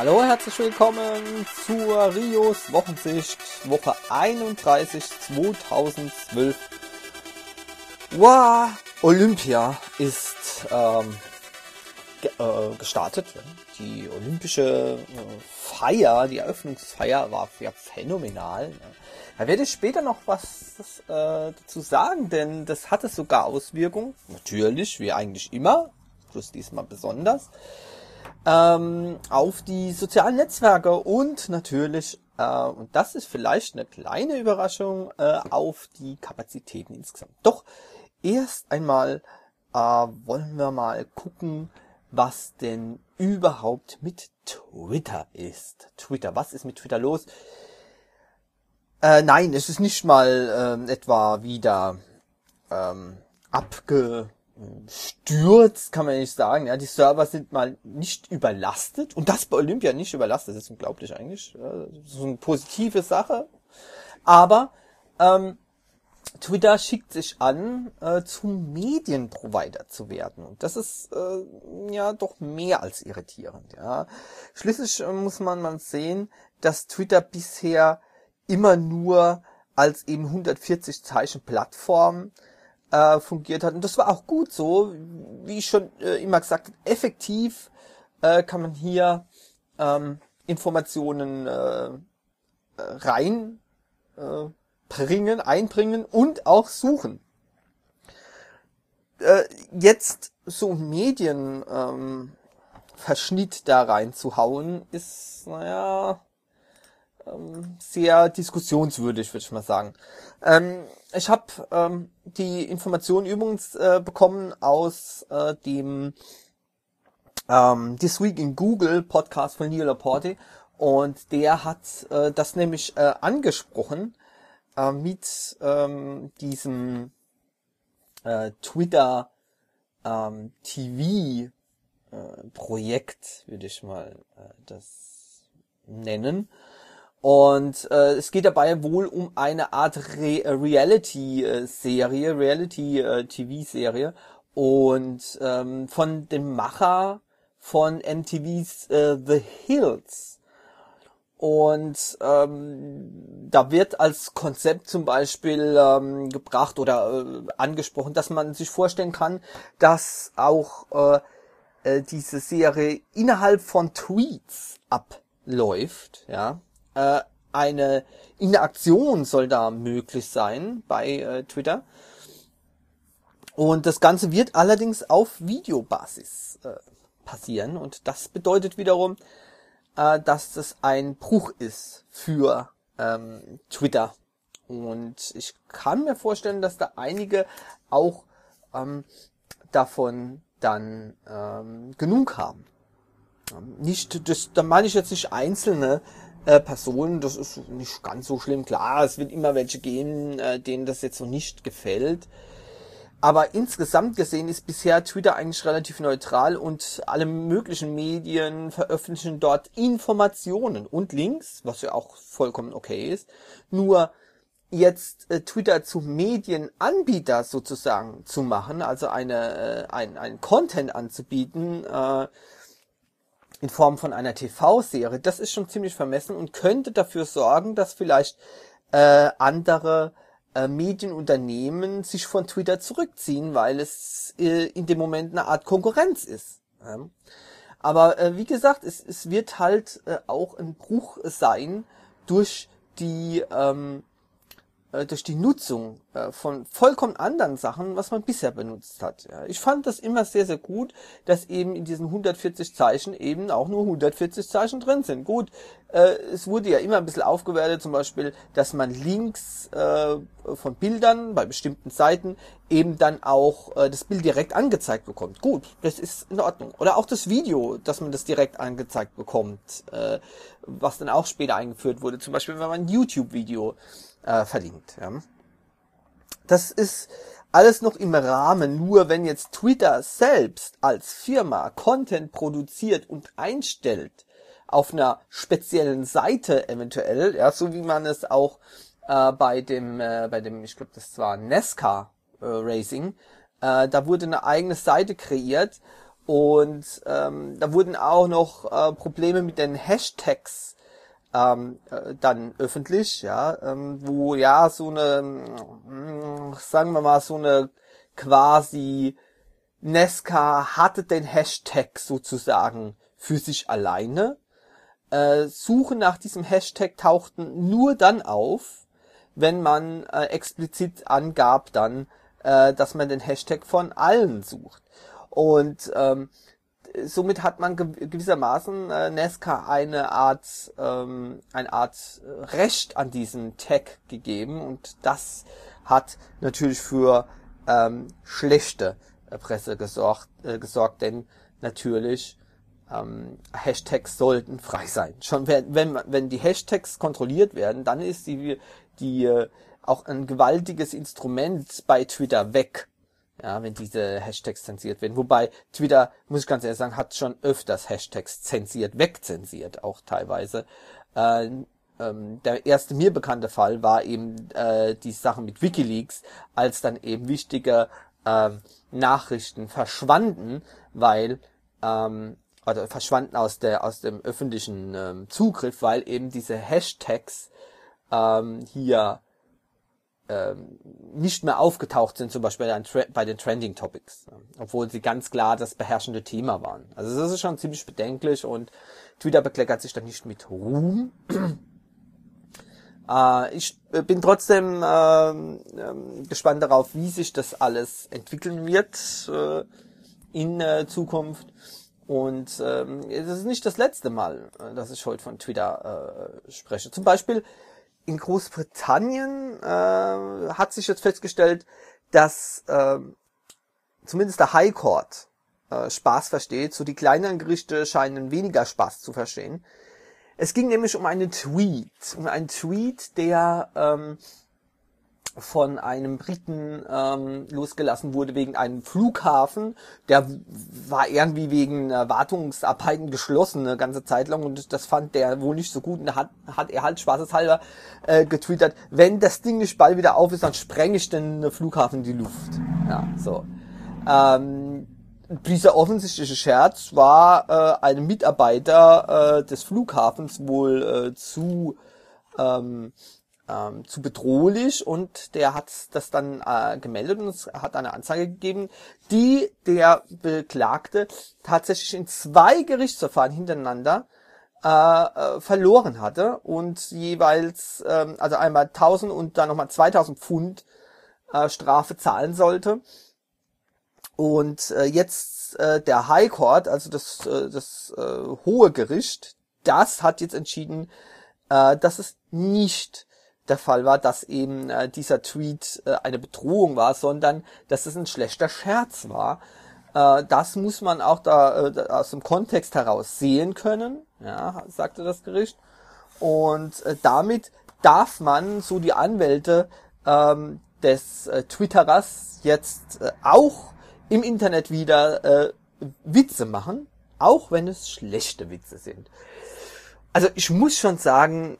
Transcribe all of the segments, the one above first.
Hallo, herzlich willkommen zur Rios Wochensicht, Woche 31, 2012. Wow, Olympia ist gestartet. Die olympische Feier, die Eröffnungsfeier war ja phänomenal. Da werde ich später noch was dazu sagen, denn das hatte sogar Auswirkungen, natürlich, wie eigentlich immer, plus diesmal besonders, auf die sozialen Netzwerke und natürlich, und das ist vielleicht eine kleine Überraschung, auf die Kapazitäten insgesamt. Doch erst einmal wollen wir mal gucken, was denn überhaupt mit Twitter ist. Twitter, was ist mit Twitter los? Nein, es ist nicht mal etwa wieder abgestürzt, kann man nicht sagen. Ja, die Server sind mal nicht überlastet. Und das bei Olympia nicht überlastet. Das ist unglaublich eigentlich. Ja, das ist eine positive Sache. Aber Twitter schickt sich an, zum Medienprovider zu werden. Und das ist ja doch mehr als irritierend. Ja. Schließlich muss man mal sehen, dass Twitter bisher immer nur als eben 140 Zeichen Plattform fungiert hat. Und das war auch gut so, wie ich schon immer gesagt habe, effektiv kann man hier Informationen einbringen und auch suchen. Jetzt so einen Medienverschnitt da reinzuhauen, ist, sehr diskussionswürdig, würde ich mal sagen. Ich habe die Informationen übrigens bekommen aus dem This Week in Google Podcast von Neil Laporte, und der hat das nämlich angesprochen mit diesem Twitter TV Projekt, würde ich mal das nennen. Und es geht dabei wohl um eine Art Reality-Serie, Reality-TV-Serie, und von dem Macher von MTV's The Hills. Und da wird als Konzept zum Beispiel gebracht oder angesprochen, dass man sich vorstellen kann, dass auch diese Serie innerhalb von Tweets abläuft, ja. Eine Interaktion soll da möglich sein bei Twitter. Und das Ganze wird allerdings auf Videobasis passieren. Und das bedeutet wiederum, dass es ein Bruch ist für Twitter. Und ich kann mir vorstellen, dass da einige auch davon dann genug haben. Da meine ich jetzt nicht einzelne Personen, das ist nicht ganz so schlimm. Klar, es wird immer welche geben, denen das jetzt so nicht gefällt. Aber insgesamt gesehen ist bisher Twitter eigentlich relativ neutral, und alle möglichen Medien veröffentlichen dort Informationen und Links, was ja auch vollkommen okay ist. Nur jetzt Twitter zu Medienanbieter sozusagen zu machen, also einen Content anzubieten, in Form von einer TV-Serie, das ist schon ziemlich vermessen und könnte dafür sorgen, dass vielleicht andere Medienunternehmen sich von Twitter zurückziehen, weil es in dem Moment eine Art Konkurrenz ist. Ja. Aber wie gesagt, es wird halt auch ein Bruch sein durch die Nutzung von vollkommen anderen Sachen, was man bisher benutzt hat. Ja, ich fand das immer sehr, sehr gut, dass eben in diesen 140 Zeichen eben auch nur 140 Zeichen drin sind. Gut, es wurde ja immer ein bisschen aufgewertet, zum Beispiel, dass man Links von Bildern bei bestimmten Seiten eben dann auch das Bild direkt angezeigt bekommt. Gut, das ist in Ordnung. Oder auch das Video, dass man das direkt angezeigt bekommt, was dann auch später eingeführt wurde. Zum Beispiel, wenn man ein YouTube-Video verlinkt. Ja. Das ist alles noch im Rahmen, nur wenn jetzt Twitter selbst als Firma Content produziert und einstellt, auf einer speziellen Seite eventuell, ja, so wie man es auch bei dem, ich glaube, das war NASCAR Racing, da wurde eine eigene Seite kreiert, Und da wurden auch noch Probleme mit den Hashtags dann öffentlich, ja, wo ja so eine, sagen wir mal, so eine quasi Nesca hatte den Hashtag sozusagen für sich alleine. Suchen nach diesem Hashtag tauchten nur dann auf, wenn man explizit angab dann, dass man den Hashtag von allen sucht. Und somit hat man gewissermaßen Nesca eine Art Recht an diesen Tag gegeben, und das hat natürlich für schlechte Presse gesorgt, denn natürlich Hashtags sollten frei sein. Schon wenn die Hashtags kontrolliert werden, dann ist die auch ein gewaltiges Instrument bei Twitter weg. Ja, wenn diese Hashtags zensiert werden. Wobei Twitter, muss ich ganz ehrlich sagen, hat schon öfters Hashtags zensiert, wegzensiert auch teilweise. Der erste mir bekannte Fall war eben die Sache mit WikiLeaks, als dann eben wichtige Nachrichten verschwanden, weil oder verschwanden aus dem öffentlichen Zugriff, weil eben diese Hashtags hier nicht mehr aufgetaucht sind, zum Beispiel bei den Trending Topics, obwohl sie ganz klar das beherrschende Thema waren. Also das ist schon ziemlich bedenklich, und Twitter bekleckert sich da nicht mit Ruhm. Ich bin trotzdem gespannt darauf, wie sich das alles entwickeln wird in Zukunft. Und es ist nicht das letzte Mal, dass ich heute von Twitter spreche. Zum Beispiel in Großbritannien hat sich jetzt festgestellt, dass zumindest der High Court Spaß versteht. So die kleineren Gerichte scheinen weniger Spaß zu verstehen. Es ging nämlich um einen Tweet, der von einem Briten losgelassen wurde wegen einem Flughafen. Der war irgendwie wegen Wartungsarbeiten geschlossen eine ganze Zeit lang, und das fand der wohl nicht so gut, und da hat er halt spaßeshalber getwittert: Wenn das Ding nicht bald wieder auf ist, dann sprenge ich den Flughafen in die Luft. Ja, so. Dieser offensichtliche Scherz war einem Mitarbeiter des Flughafens wohl zu bedrohlich, und der hat das dann gemeldet, und es hat eine Anzeige gegeben, die der Beklagte tatsächlich in 2 Gerichtsverfahren hintereinander verloren hatte und jeweils also einmal 1.000 und dann nochmal 2.000 Pfund Strafe zahlen sollte. Und jetzt der High Court, also das hohe Gericht, das hat jetzt entschieden, dass es nicht der Fall war, dass eben dieser Tweet eine Bedrohung war, sondern dass es ein schlechter Scherz war. Das muss man auch da aus dem Kontext heraus sehen können, ja, sagte das Gericht. Und damit darf man, so die Anwälte des Twitterers, jetzt auch im Internet wieder Witze machen, auch wenn es schlechte Witze sind. Also ich muss schon sagen,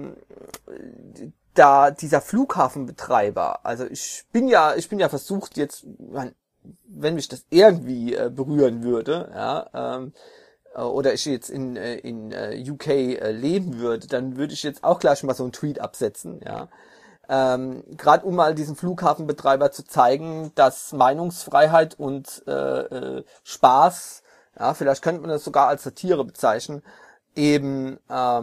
da dieser Flughafenbetreiber, also ich bin ja versucht jetzt, wenn mich das irgendwie berühren würde, ja, oder ich jetzt in UK leben würde, dann würde ich jetzt auch gleich mal so einen Tweet absetzen, ja. Gerade um mal diesen Flughafenbetreiber zu zeigen, dass Meinungsfreiheit und Spaß, ja, vielleicht könnte man das sogar als Satire bezeichnen, eben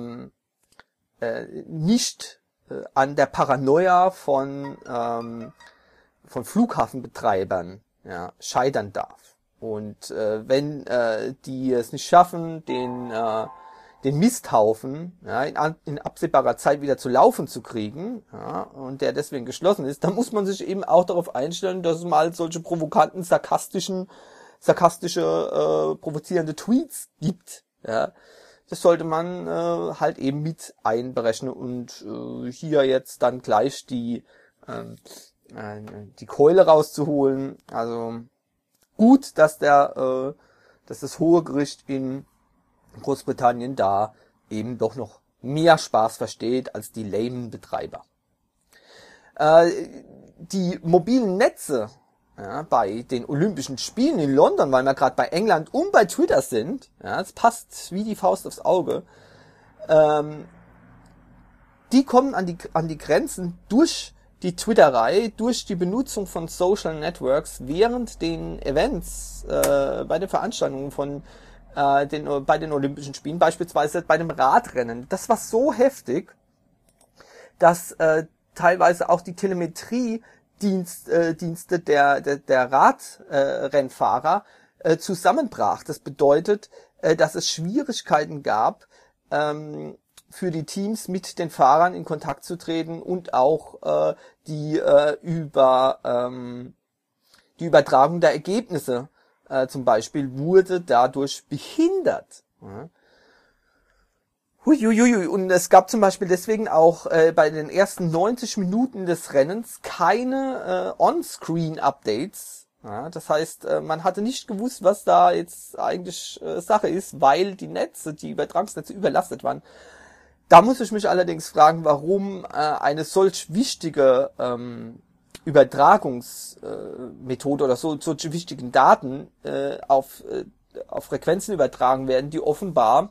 nicht an der Paranoia von Flughafenbetreibern, ja, scheitern darf. Und wenn die es nicht schaffen, den Misthaufen, ja, in absehbarer Zeit wieder zu laufen zu kriegen, ja, und der deswegen geschlossen ist, dann muss man sich eben auch darauf einstellen, dass es mal solche provokanten, sarkastische, provozierende Tweets gibt, ja. Das sollte man halt eben mit einberechnen und hier jetzt dann gleich die Keule rauszuholen. Also gut, dass das Hohe Gericht in Großbritannien da eben doch noch mehr Spaß versteht als die lamen Betreiber. Die mobilen Netze ja, bei den Olympischen Spielen in London, weil wir gerade bei England und bei Twitter sind, ja, es passt wie die Faust aufs Auge, die kommen an die Grenzen durch die Twitterei, durch die Benutzung von Social Networks während den Events, bei den Veranstaltungen von bei den Olympischen Spielen, beispielsweise bei dem Radrennen. Das war so heftig, dass teilweise auch die Telemetriedienste der Radrennfahrer zusammenbrach. Das bedeutet, dass es Schwierigkeiten gab, für die Teams mit den Fahrern in Kontakt zu treten und auch die Übertragung der Ergebnisse zum Beispiel wurde dadurch behindert. Ja. Huiuiui. Und es gab zum Beispiel deswegen auch bei den ersten 90 Minuten des Rennens keine On-Screen-Updates. Ja, das heißt, man hatte nicht gewusst, was da jetzt eigentlich Sache ist, weil die Übertragungsnetze überlastet waren. Da muss ich mich allerdings fragen, warum eine solch wichtige Übertragungsmethode oder solche wichtigen Daten auf Frequenzen übertragen werden, die offenbar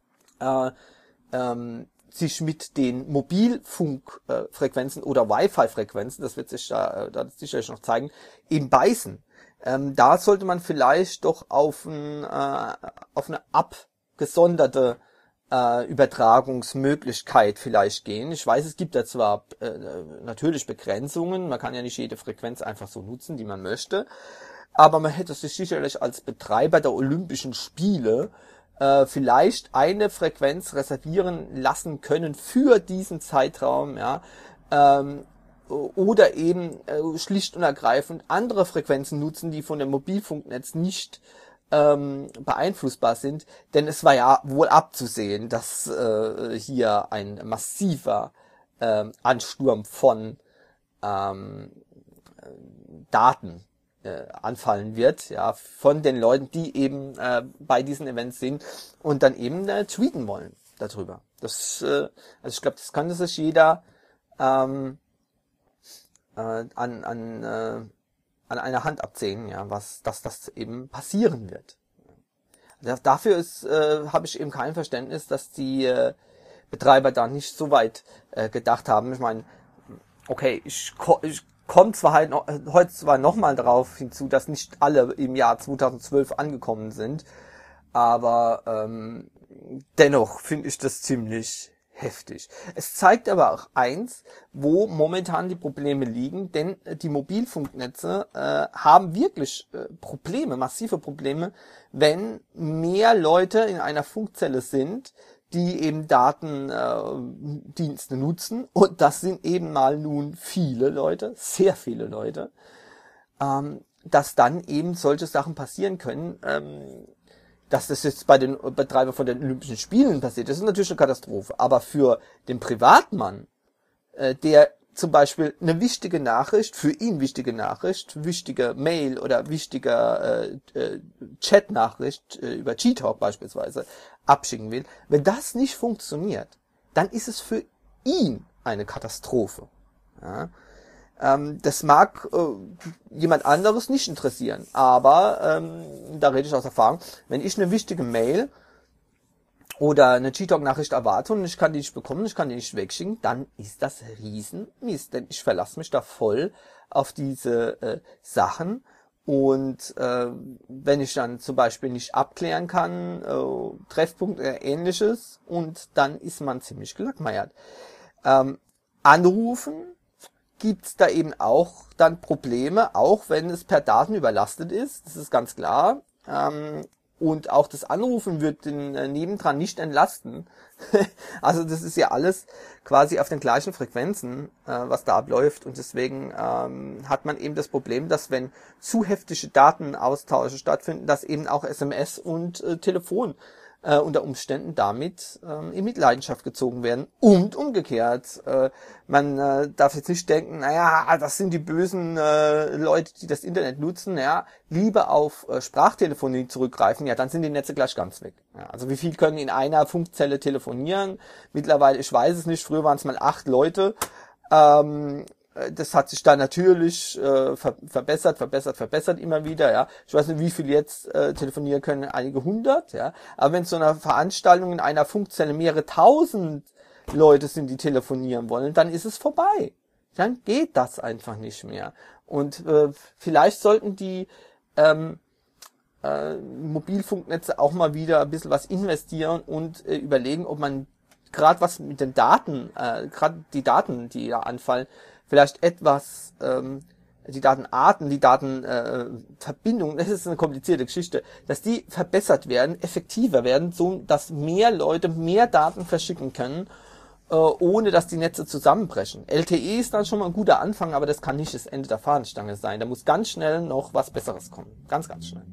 sich mit den Mobilfunkfrequenzen oder Wi-Fi-Frequenzen, das wird sich da sicherlich noch zeigen, eben beißen. Da sollte man vielleicht doch auf eine abgesonderte Übertragungsmöglichkeit vielleicht gehen. Ich weiß, es gibt da zwar natürlich Begrenzungen, man kann ja nicht jede Frequenz einfach so nutzen, die man möchte, aber man hätte sich sicherlich als Betreiber der Olympischen Spiele vielleicht eine Frequenz reservieren lassen können für diesen Zeitraum, ja, oder eben schlicht und ergreifend andere Frequenzen nutzen, die von dem Mobilfunknetz nicht beeinflussbar sind, denn es war ja wohl abzusehen, dass hier ein massiver Ansturm von Daten anfallen wird, ja, von den Leuten, die eben bei diesen Events sind und dann eben tweeten wollen darüber. Das, also ich glaube, das kann sich jeder an einer Hand abzählen, ja, dass das eben passieren wird. Dafür habe ich eben kein Verständnis, dass die Betreiber da nicht so weit gedacht haben. Ich meine, okay, ich komme zwar heute zwar nochmal darauf hinzu, dass nicht alle im Jahr 2012 angekommen sind, aber dennoch finde ich das ziemlich heftig. Es zeigt aber auch eins, wo momentan die Probleme liegen, denn die Mobilfunknetze haben wirklich Probleme, massive Probleme, wenn mehr Leute in einer Funkzelle sind, die eben Datendienste nutzen, und das sind eben mal nun viele Leute, sehr viele Leute, dass dann eben solche Sachen passieren können. Dass das jetzt bei den Betreibern von den Olympischen Spielen passiert, das ist natürlich eine Katastrophe. Aber für den Privatmann, der zum Beispiel eine wichtige Nachricht, für ihn wichtige Nachricht, wichtige Mail oder wichtige Chat-Nachricht über G-Talk beispielsweise abschicken will, wenn das nicht funktioniert, dann ist es für ihn eine Katastrophe. Ja? Das mag jemand anderes nicht interessieren, aber da rede ich aus Erfahrung, wenn ich eine wichtige Mail oder eine G-Talk-Nachricht erwarte und ich kann die nicht bekommen, ich kann die nicht wegschicken, dann ist das Riesenmist, denn ich verlasse mich da voll auf diese Sachen, und wenn ich dann zum Beispiel nicht abklären kann, Treffpunkt oder ähnliches, und dann ist man ziemlich gelackmeiert. Anrufen gibt's da eben auch dann Probleme, auch wenn es per Daten überlastet ist, das ist ganz klar. Und auch das Anrufen wird den nebendran nicht entlasten. Also das ist ja alles quasi auf den gleichen Frequenzen, was da abläuft. Und deswegen hat man eben das Problem, dass wenn zu heftige Datenaustausche stattfinden, dass eben auch SMS und Telefon unter Umständen damit in Mitleidenschaft gezogen werden. Und umgekehrt, man darf jetzt nicht denken, naja, das sind die bösen Leute, die das Internet nutzen, ja, lieber auf Sprachtelefonie zurückgreifen, ja, dann sind die Netze gleich ganz weg. Ja, also wie viel können in einer Funkzelle telefonieren? Mittlerweile, ich weiß es nicht, früher waren es mal 8 Leute, Das hat sich dann natürlich verbessert immer wieder, ja. Ich weiß nicht, wie viel jetzt telefonieren können, einige hundert, ja. Aber wenn so eine Veranstaltung in einer Funkzelle mehrere tausend Leute sind, die telefonieren wollen, dann ist es vorbei. Dann geht das einfach nicht mehr. Und vielleicht sollten die Mobilfunknetze auch mal wieder ein bisschen was investieren und überlegen, ob man gerade was mit den Daten, gerade die Daten, die da anfallen, vielleicht etwas, die Datenarten, die Datenverbindungen, das ist eine komplizierte Geschichte, dass die verbessert werden, effektiver werden, so dass mehr Leute mehr Daten verschicken können, ohne dass die Netze zusammenbrechen. LTE ist dann schon mal ein guter Anfang, aber das kann nicht das Ende der Fahnenstange sein. Da muss ganz schnell noch was Besseres kommen. Ganz, ganz schnell.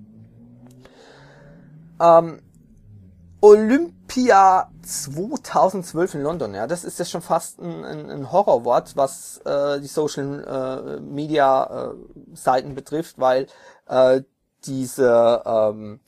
Olympia 2012 in London, ja, das ist ja schon fast ein Horrorwort, was die Social Media Seiten betrifft, weil diese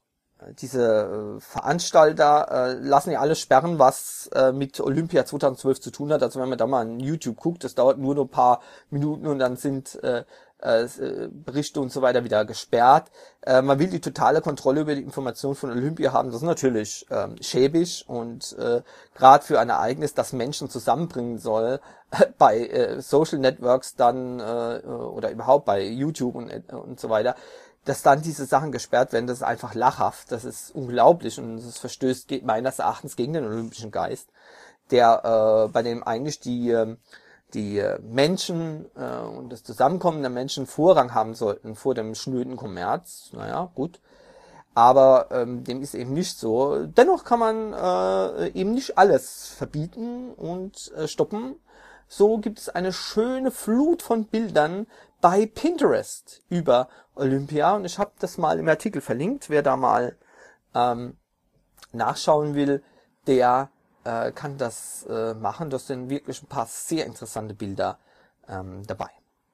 Veranstalter lassen ja alles sperren, was mit Olympia 2012 zu tun hat. Also wenn man da mal in YouTube guckt, das dauert nur ein paar Minuten und dann sind Berichte und so weiter wieder gesperrt. Man will die totale Kontrolle über die Information von Olympia haben. Das ist natürlich schäbig und gerade für ein Ereignis, das Menschen zusammenbringen soll, bei Social Networks dann oder überhaupt bei YouTube und so weiter, dass dann diese Sachen gesperrt werden, das ist einfach lachhaft, das ist unglaublich und das verstößt meines Erachtens gegen den olympischen Geist, der bei dem eigentlich die Menschen und das Zusammenkommen der Menschen Vorrang haben sollten vor dem schnöden Kommerz. Naja, gut. Aber dem ist eben nicht so. Dennoch kann man eben nicht alles verbieten und stoppen. So gibt es eine schöne Flut von Bildern bei Pinterest über Olympia. Und ich habe das mal im Artikel verlinkt. Wer da mal nachschauen will, der kann das machen. Das sind wirklich ein paar sehr interessante Bilder dabei.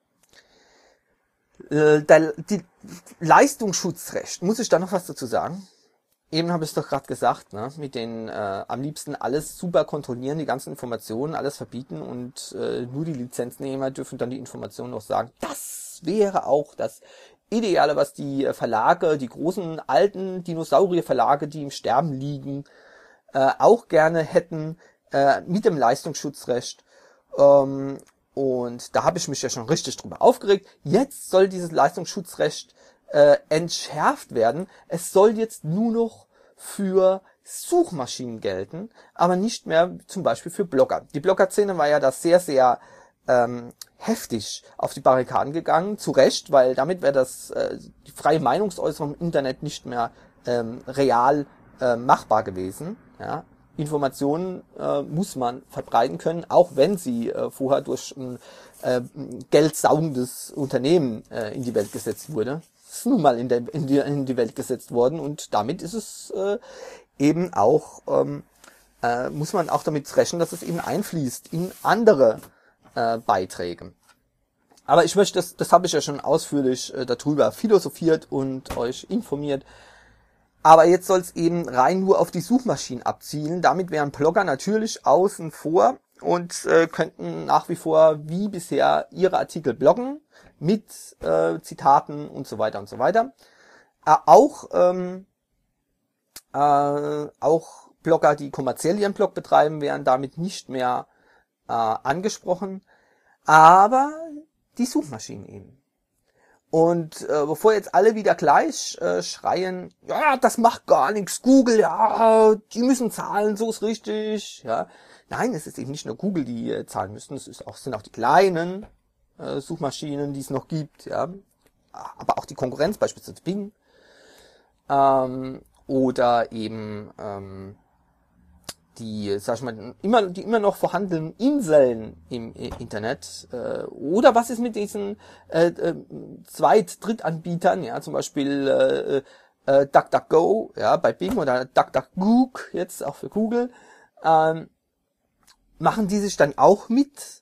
Die Leistungsschutzrecht, muss ich da noch was dazu sagen? Eben habe ich es doch gerade gesagt, ne? Mit den am liebsten alles super kontrollieren, die ganzen Informationen, alles verbieten und nur die Lizenznehmer dürfen dann die Informationen noch sagen. Das wäre auch das Ideale, was die Verlage, die großen alten Dinosaurierverlage, die im Sterben liegen, auch gerne hätten mit dem Leistungsschutzrecht. Und da habe ich mich ja schon richtig drüber aufgeregt. Jetzt soll dieses Leistungsschutzrecht entschärft werden. Es soll jetzt nur noch für Suchmaschinen gelten, aber nicht mehr zum Beispiel für Blogger. Die Blogger-Szene war ja da sehr, sehr heftig auf die Barrikaden gegangen, zu Recht, weil damit wäre die freie Meinungsäußerung im Internet nicht mehr real machbar gewesen. Ja. Informationen muss man verbreiten können, auch wenn sie vorher durch ein geldsaugendes Unternehmen in die Welt gesetzt wurde. Das ist nun mal in die Welt gesetzt worden und damit ist es eben auch, muss man auch damit rechnen, dass es eben einfließt in andere Beiträge. Aber ich möchte, das habe ich ja schon ausführlich darüber philosophiert und euch informiert. Aber jetzt soll es eben rein nur auf die Suchmaschinen abzielen. Damit wären Blogger natürlich außen vor und könnten nach wie vor wie bisher ihre Artikel bloggen mit Zitaten und so weiter und so weiter. Auch Blogger, die kommerziell ihren Blog betreiben, wären damit nicht mehr angesprochen. Aber die Suchmaschinen eben. Und bevor jetzt alle wieder gleich schreien, ja, das macht gar nichts, Google, ja, die müssen zahlen, so ist richtig, ja. Nein, es ist eben nicht nur Google, die zahlen müssen, sind auch die kleinen Suchmaschinen, die es noch gibt, ja. Aber auch die Konkurrenz, beispielsweise Bing, oder eben die, sag ich mal, immer noch vorhandenen Inseln im Internet, oder was ist mit diesen Drittanbietern, ja, zum Beispiel DuckDuckGo, ja, bei Bing oder DuckDuckGook, jetzt auch für Google, machen die sich dann auch mit,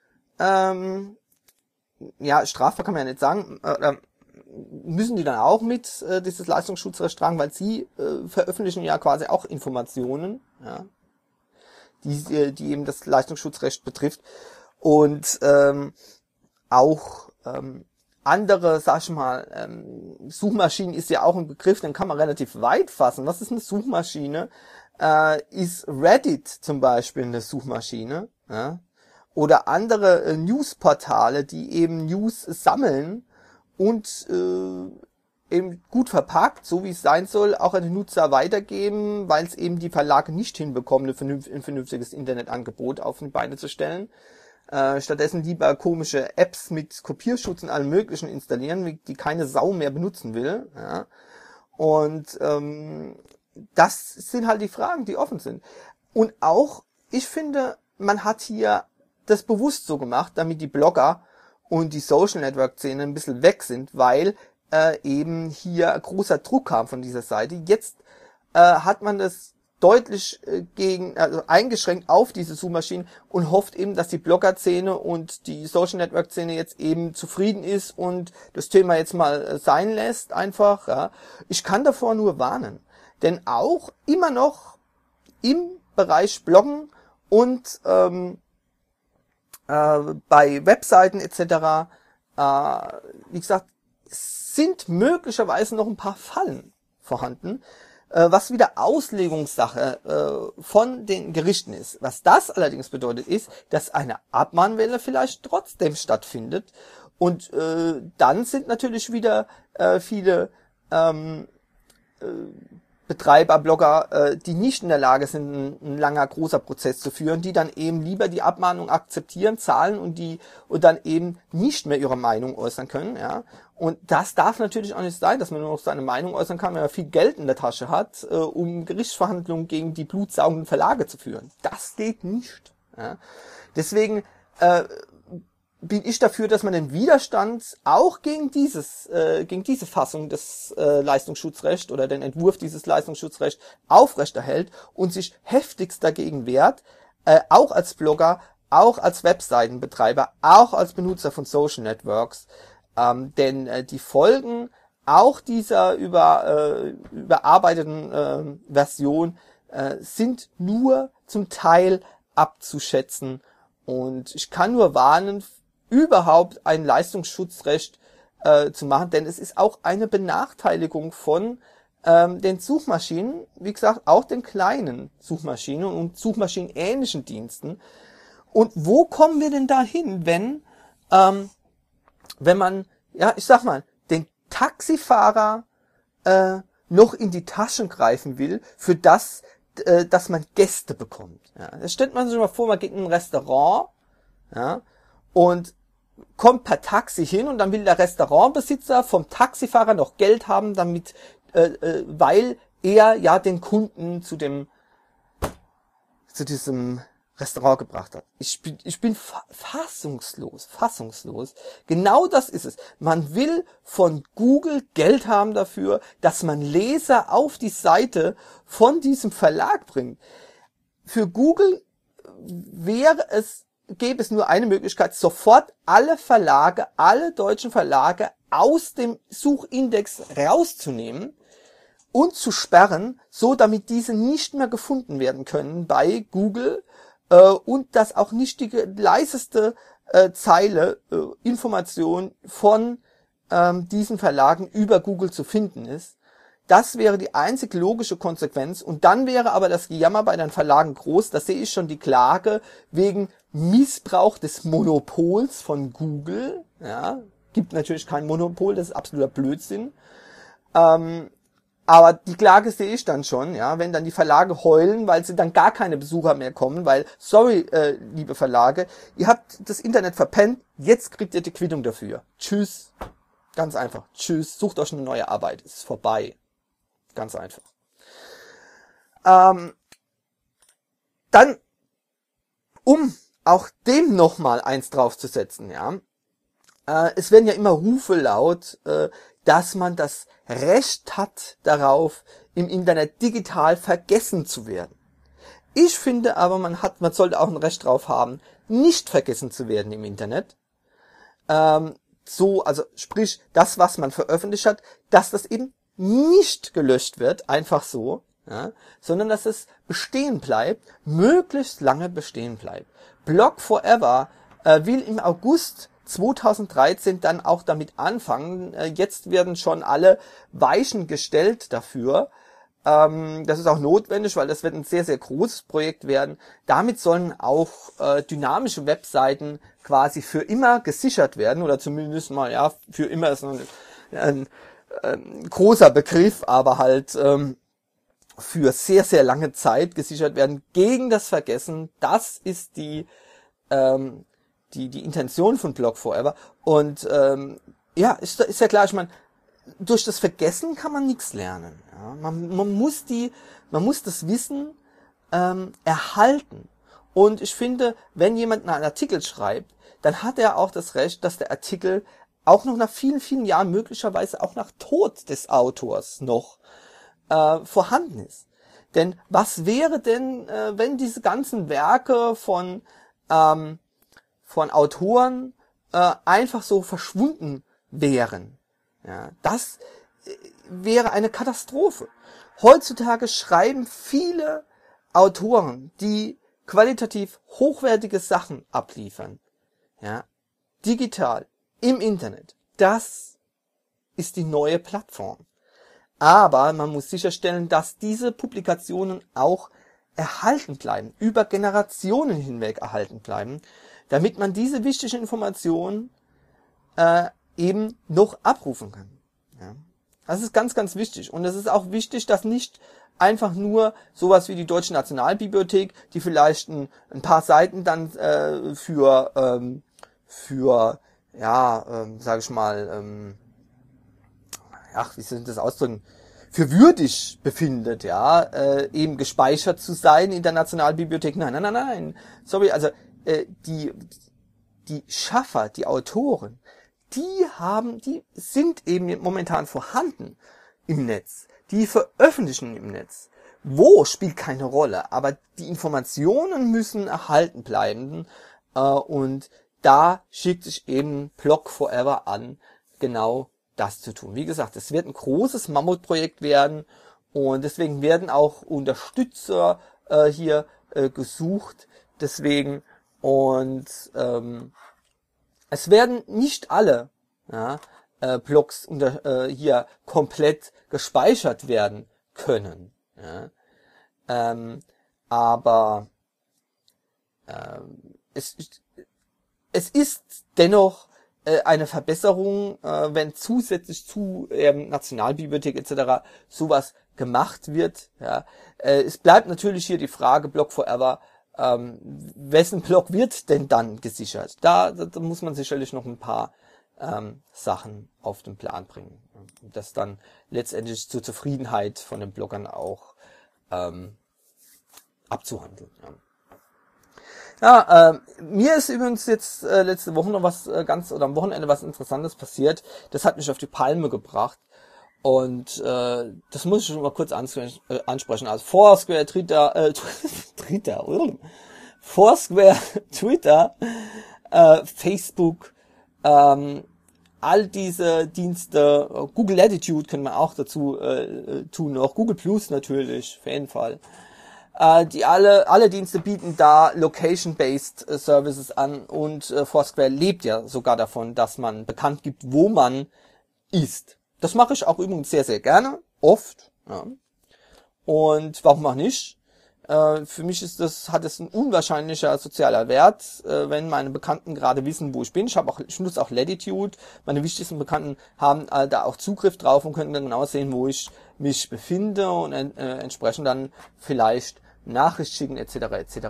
ja, strafbar kann man ja nicht sagen, müssen die dann auch mit dieses Leistungsschutzrecht tragen, weil sie veröffentlichen ja quasi auch Informationen, ja, die eben das Leistungsschutzrecht betrifft. Und auch andere, sag ich mal, Suchmaschinen ist ja auch ein Begriff, den kann man relativ weit fassen. Was ist eine Suchmaschine? Ist Reddit zum Beispiel eine Suchmaschine? Ja? Oder andere Newsportale, die eben News sammeln und eben gut verpackt, so wie es sein soll, auch an den Nutzer weitergeben, weil es eben die Verlage nicht hinbekommen, ein vernünftiges Internetangebot auf die Beine zu stellen. Stattdessen lieber komische Apps mit Kopierschutz und allem Möglichen installieren, die keine Sau mehr benutzen will. Ja. Und das sind halt die Fragen, die offen sind. Und auch, ich finde, man hat hier das bewusst so gemacht, damit die Blogger und die Social Network Szene ein bisschen weg sind, weil eben hier großer Druck kam von dieser Seite. Jetzt hat man das deutlich also eingeschränkt auf diese Suchmaschinen und hofft eben, dass die Blogger-Szene und die Social Network-Szene jetzt eben zufrieden ist und das Thema jetzt mal sein lässt einfach. Ja. Ich kann davor nur warnen, denn auch immer noch im Bereich Bloggen und bei Webseiten etc., wie gesagt, sind möglicherweise noch ein paar Fallen vorhanden, was wieder Auslegungssache von den Gerichten ist. Was das allerdings bedeutet, ist, dass eine Abmahnwelle vielleicht trotzdem stattfindet. Und dann sind natürlich wieder viele Betreiber, Blogger, die nicht in der Lage sind, ein langer, großer Prozess zu führen, die dann eben lieber die Abmahnung akzeptieren, zahlen und dann eben nicht mehr ihre Meinung äußern können, ja. Und das darf natürlich auch nicht sein, dass man nur noch seine Meinung äußern kann, wenn man viel Geld in der Tasche hat, um Gerichtsverhandlungen gegen die blutsaugenden Verlage zu führen. Das geht nicht, ja. Deswegen, bin ich dafür, dass man den Widerstand auch gegen diese Fassung des Leistungsschutzrechts oder den Entwurf dieses Leistungsschutzrechts aufrechterhält und sich heftigst dagegen wehrt, auch als Blogger, auch als Webseitenbetreiber, auch als Benutzer von Social Networks, denn die Folgen auch dieser überarbeiteten Version sind nur zum Teil abzuschätzen. Und ich kann nur warnen, überhaupt ein Leistungsschutzrecht zu machen, denn es ist auch eine Benachteiligung von den Suchmaschinen, wie gesagt, auch den kleinen Suchmaschinen und suchmaschinenähnlichen Diensten. Und wo kommen wir denn dahin, wenn man, ja, ich sag mal, den Taxifahrer noch in die Taschen greifen will, für das, dass man Gäste bekommt. Ja, das stellt man sich mal vor, man geht in ein Restaurant, ja, und kommt per Taxi hin und dann will der Restaurantbesitzer vom Taxifahrer noch Geld haben, damit, weil er ja den Kunden zu diesem Restaurant gebracht hat. Ich bin fassungslos. Genau das ist es. Man will von Google Geld haben dafür, dass man Leser auf die Seite von diesem Verlag bringt. Für Google gäbe es nur eine Möglichkeit, sofort alle deutschen Verlage aus dem Suchindex rauszunehmen und zu sperren, so damit diese nicht mehr gefunden werden können bei Google, und dass auch nicht die leiseste Zeile Information von diesen Verlagen über Google zu finden ist. Das wäre die einzig logische Konsequenz. Und dann wäre aber das Gejammer bei den Verlagen groß. Da sehe ich schon die Klage wegen Missbrauch des Monopols von Google. Ja, gibt natürlich kein Monopol, das ist absoluter Blödsinn. Aber die Klage sehe ich dann schon, ja, wenn dann die Verlage heulen, weil sie dann gar keine Besucher mehr kommen, weil, sorry, liebe Verlage, ihr habt das Internet verpennt, jetzt kriegt ihr die Quittung dafür. Tschüss. Ganz einfach. Tschüss. Sucht euch eine neue Arbeit. Es ist vorbei. Ganz einfach. Dann, um auch dem nochmal eins draufzusetzen, ja, es werden ja immer Rufe laut, dass man das Recht hat darauf, im Internet digital vergessen zu werden. Ich finde aber, man sollte auch ein Recht drauf haben, nicht vergessen zu werden im Internet. Also sprich, das, was man veröffentlicht hat, dass das eben nicht gelöscht wird, einfach so, ja, sondern dass es bestehen bleibt, möglichst lange bestehen bleibt. Blog Forever will im August 2013 dann auch damit anfangen. Jetzt werden schon alle Weichen gestellt dafür. Das ist auch notwendig, weil das wird ein sehr, sehr großes Projekt werden. Damit sollen auch dynamische Webseiten quasi für immer gesichert werden, oder zumindest mal, ja, für immer ist ein großer Begriff, aber halt für sehr, sehr lange Zeit gesichert werden, gegen das Vergessen. Das ist die Intention von Blog4ever. Und ja, ist ja klar, ich meine, durch das Vergessen kann man nichts lernen. Ja? Man muss das Wissen erhalten. Und ich finde, wenn jemand einen Artikel schreibt, dann hat er auch das Recht, dass der Artikel auch noch nach vielen, vielen Jahren, möglicherweise auch nach Tod des Autors noch vorhanden ist. Denn was wäre denn, wenn diese ganzen Werke von Autoren einfach so verschwunden wären? Ja, das wäre eine Katastrophe. Heutzutage schreiben viele Autoren, die qualitativ hochwertige Sachen abliefern, ja, digital, im Internet. Das ist die neue Plattform. Aber man muss sicherstellen, dass diese Publikationen auch erhalten bleiben, über Generationen hinweg erhalten bleiben, damit man diese wichtigen Informationen eben noch abrufen kann. Ja. Das ist ganz, ganz wichtig. Und es ist auch wichtig, dass nicht einfach nur sowas wie die Deutsche Nationalbibliothek, die vielleicht ein paar Seiten dann sage ich mal, wie soll ich das ausdrücken, für würdig befindet, ja, eben gespeichert zu sein in der Nationalbibliothek. Nein. Sorry, also die Schaffer, die Autoren, die sind eben momentan vorhanden im Netz. Die veröffentlichen im Netz. Wo spielt keine Rolle, aber die Informationen müssen erhalten bleiben. Und da schickt sich eben Blog4ever an, genau das zu tun. Wie gesagt, es wird ein großes Mammutprojekt werden und deswegen werden auch Unterstützer hier gesucht. Deswegen und es werden nicht alle Blogs hier komplett gespeichert werden können. Ja. Aber es ist dennoch eine Verbesserung, wenn zusätzlich zu Nationalbibliothek etc. sowas gemacht wird. Ja. Es bleibt natürlich hier die Frage, Blog4ever, wessen Blog wird denn dann gesichert? Da muss man sicherlich noch ein paar Sachen auf den Plan bringen. Das dann letztendlich zur Zufriedenheit von den Bloggern auch abzuhandeln. Ja, mir ist übrigens jetzt letzte Woche noch am Wochenende was Interessantes passiert. Das hat mich auf die Palme gebracht. Und das muss ich schon mal kurz ansprechen. Also Foursquare, Twitter, Facebook, all diese Dienste, Google Latitude können wir auch dazu tun noch, Google Plus natürlich, auf jeden Fall. Die alle Dienste bieten da Location-based Services an und Foursquare lebt ja sogar davon, dass man bekannt gibt, wo man ist. Das mache ich auch übrigens sehr, sehr gerne, oft. Ja. Und warum auch nicht? Für mich hat es ein unwahrscheinlicher sozialer Wert, wenn meine Bekannten gerade wissen, wo ich bin. Ich nutze auch Latitude. Meine wichtigsten Bekannten haben da auch Zugriff drauf und können dann genau sehen, wo ich mich befinde und entsprechend dann vielleicht Nachricht schicken etc. etc.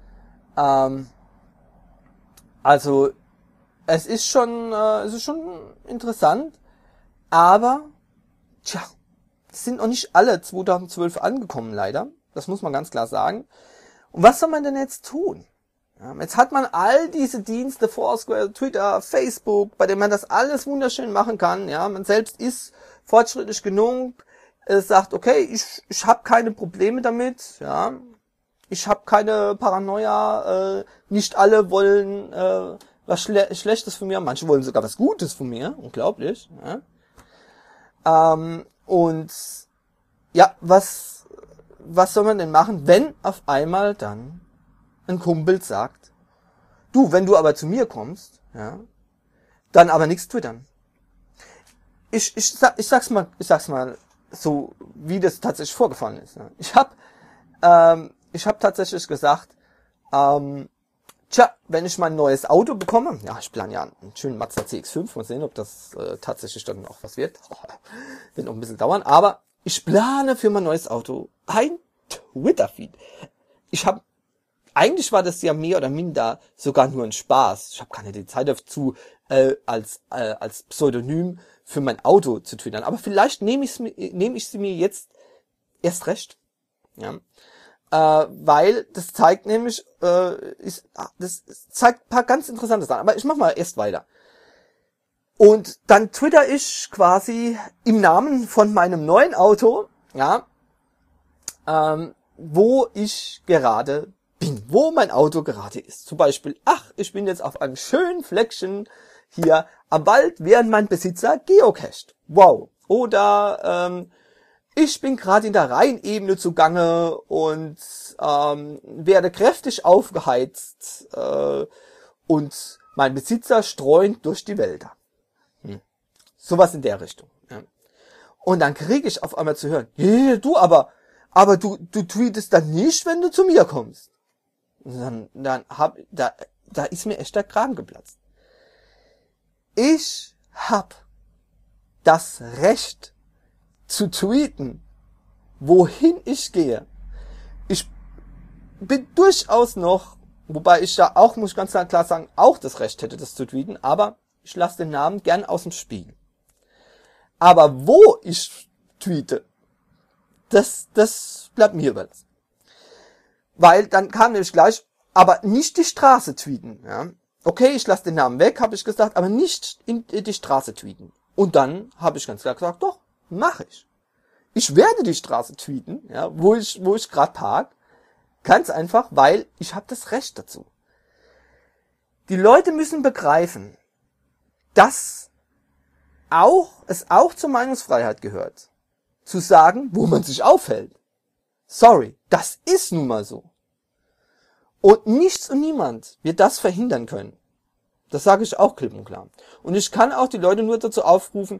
Also es ist schon interessant, aber es sind noch nicht alle 2012 angekommen leider. Das muss man ganz klar sagen. Und was soll man denn jetzt tun? Ja, jetzt hat man all diese Dienste, Foursquare, Twitter, Facebook, bei denen man das alles wunderschön machen kann. Ja, man selbst ist fortschrittlich genug, sagt, okay, ich habe keine Probleme damit. Ja, ich habe keine Paranoia. Nicht alle wollen was Schlechtes von mir. Manche wollen sogar was Gutes von mir. Unglaublich. Ja. Und ja, was soll man denn machen, wenn auf einmal dann ein Kumpel sagt, Du, wenn du aber zu mir kommst, ja, dann aber nichts twittern. Ich sag's mal so, wie das tatsächlich vorgefallen ist. Ne? Ich hab tatsächlich gesagt, wenn ich mein neues Auto bekomme, ja, ich plane ja einen schönen Mazda CX-5, mal sehen, ob das tatsächlich dann auch was wird. Wird noch ein bisschen dauern, aber ich plane für mein neues Auto ein Twitter-Feed. Eigentlich war das ja mehr oder minder sogar nur ein Spaß. Ich habe keine die Zeit dazu, als Pseudonym für mein Auto zu twittern. Aber vielleicht nehme ich sie mir jetzt erst recht. Ja. Weil das zeigt nämlich, das zeigt ein paar ganz interessante Sachen. Aber ich mach mal erst weiter. Und dann twitter ich quasi im Namen von meinem neuen Auto, ja, wo ich gerade bin, wo mein Auto gerade ist. Zum Beispiel, ich bin jetzt auf einem schönen Fleckchen hier am Wald, während mein Besitzer geocached. Wow. Oder ich bin gerade in der Rheinebene zugange und werde kräftig aufgeheizt und mein Besitzer streunt durch die Wälder. Sowas in der Richtung. Ja. Und dann kriege ich auf einmal zu hören, du, aber du tweetest dann nicht, wenn du zu mir kommst. Und da ist mir echt der Kragen geplatzt. Ich hab das Recht zu tweeten, wohin ich gehe. Ich bin durchaus noch, wobei ich da auch, muss ich ganz klar sagen, auch das Recht hätte, das zu tweeten, aber ich lasse den Namen gern aus dem Spiel. Aber wo ich tweete, das bleibt mir überlassen. Weil dann kam nämlich gleich, aber nicht die Straße tweeten. Ja? Okay, ich lasse den Namen weg, habe ich gesagt, aber nicht in die Straße tweeten. Und dann habe ich ganz klar gesagt, doch, mache ich. Ich werde die Straße tweeten, ja, wo ich gerade park. Ganz einfach, weil ich habe das Recht dazu. Die Leute müssen begreifen, dass es auch zur Meinungsfreiheit gehört, zu sagen, wo man sich aufhält. Sorry, das ist nun mal so. Und nichts und niemand wird das verhindern können. Das sage ich auch klipp und klar. Und ich kann auch die Leute nur dazu aufrufen,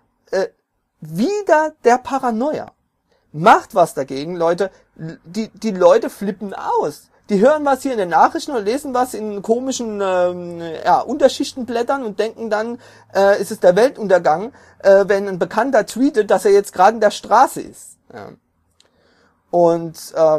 wieder der Paranoia. Macht was dagegen, Leute. Die Leute flippen aus. Die hören was hier in den Nachrichten oder lesen was in komischen Unterschichtenblättern und denken dann, es ist der Weltuntergang, wenn ein Bekannter tweetet, dass er jetzt gerade in der Straße ist. Ja. Und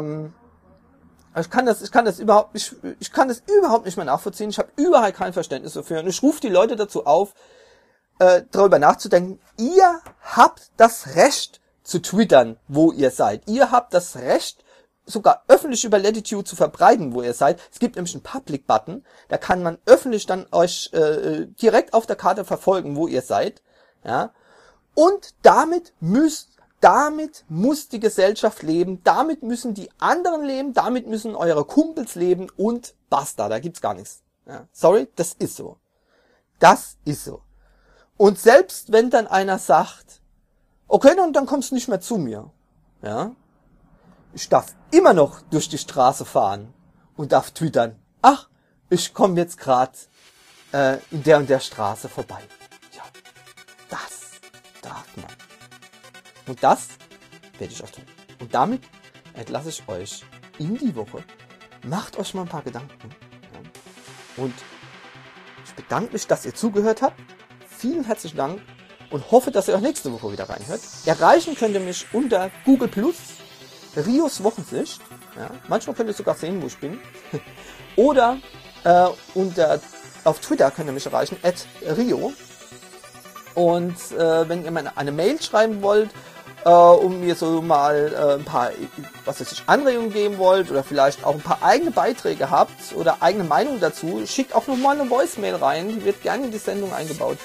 ich kann das überhaupt nicht mehr nachvollziehen. Ich habe überhaupt kein Verständnis dafür. Und ich rufe die Leute dazu auf, darüber nachzudenken. Ihr habt das Recht zu twittern, wo ihr seid. Ihr habt das Recht, sogar öffentlich über Latitude zu verbreiten, wo ihr seid. Es gibt nämlich einen Public-Button, da kann man öffentlich dann euch direkt auf der Karte verfolgen, wo ihr seid. Ja? Und damit muss die Gesellschaft leben, damit müssen die anderen leben, damit müssen eure Kumpels leben und basta, da gibt's gar nichts. Ja? Sorry, das ist so. Das ist so. Und selbst wenn dann einer sagt, okay, dann kommst du nicht mehr zu mir, ja, ich darf immer noch durch die Straße fahren und darf twittern, ich komme jetzt gerade in der und der Straße vorbei. Ja, das darf man. Und das werde ich auch tun. Und damit entlasse ich euch in die Woche. Macht euch mal ein paar Gedanken. Ja. Und ich bedanke mich, dass ihr zugehört habt. Vielen herzlichen Dank und hoffe, dass ihr auch nächste Woche wieder reinhört. Erreichen könnt ihr mich unter Google+, Rios Wochensicht. Ja. Manchmal könnt ihr sogar sehen, wo ich bin. Oder auf Twitter könnt ihr mich erreichen, @Rio. Und wenn ihr mir eine Mail schreiben wollt, um mir so mal ein paar, Anregungen geben wollt oder vielleicht auch ein paar eigene Beiträge habt oder eigene Meinung dazu, schickt auch nochmal eine Voicemail rein, die wird gerne in die Sendung eingebaut.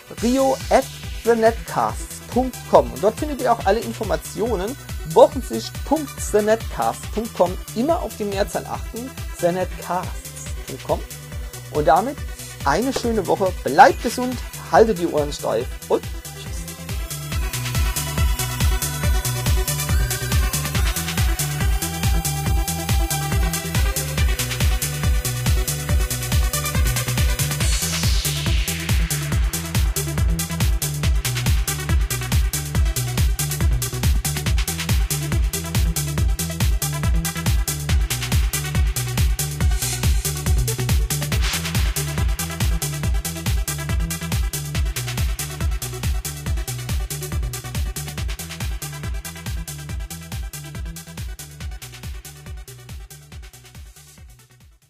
rio@thenetcasts.com und dort findet ihr auch alle Informationen. Wochensicht.thenetcasts.com, immer auf die Mehrzahl achten, thenetcasts.com. Und damit eine schöne Woche, bleibt gesund, haltet die Ohren steif und